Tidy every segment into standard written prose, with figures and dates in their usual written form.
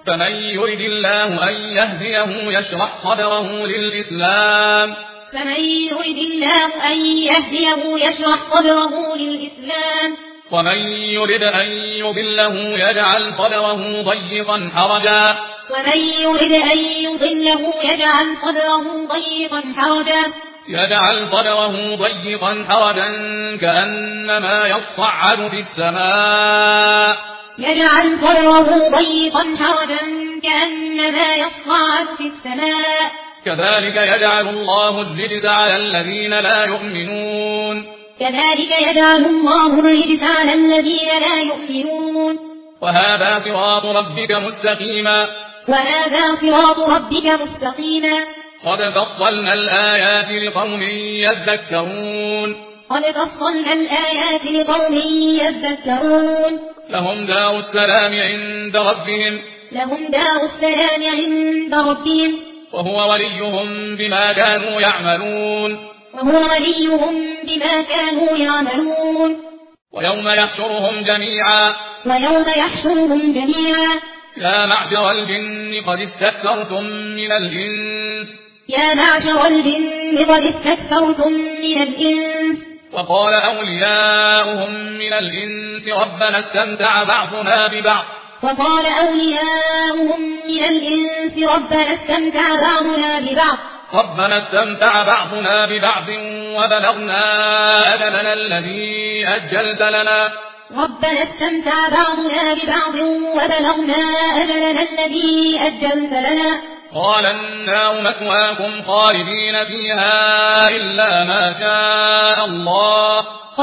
فمن يرد الله أن يهديه يشرح صدره للإسلام ومن يرد أن يضله يجعل صدره ضيقا حرجا كأنما يصعد في السماء كذلك يجعل الله الرجس على الذين لا يؤمنون وهذا صراط ربك مستقيما قد فصلنا الآيات لقوم يذكرون لهم دار السلام عند ربهم وهو وليهم بما كانوا يعملون ويوم يحشرهم جميعا يا معشر الجن قد استكثرتم من الإنس وقال أولياؤهم من الإنس ربنا استمتع بعضنا ببعض وبلغنا أجلنا الذي أجلت لنا قال النار مثواكم خالدين فيها إلا ما شاء الله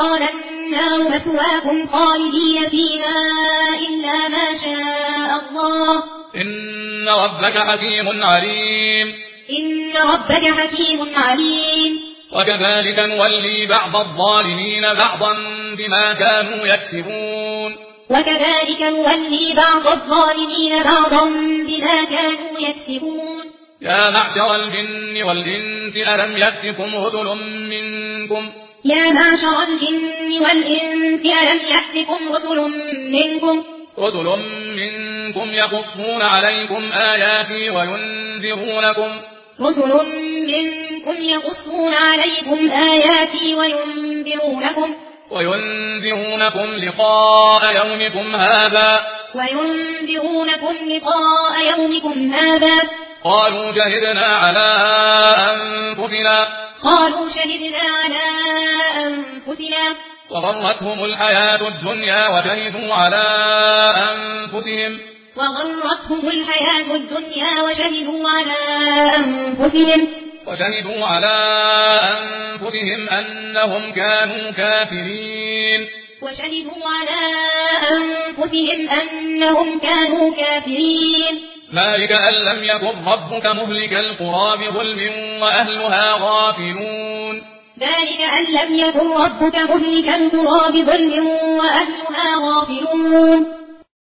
إن ربك حكيم عليم وكذلك نولي بعض الظالمين بعضا بما كانوا يكسبون يا معشر الجن والإنس ألم يأتكم رسل منكم يقصون عليكم آياتي وينذرونكم لقاء يومكم هذا قالوا شهدنا على أنفسنا وغرتهم الحياة الدنيا وشهدوا على أنفسهم أنهم كانوا كافرين ذلك أن لم يكن ربك مهلك القرى بظلم وأهلها غافلون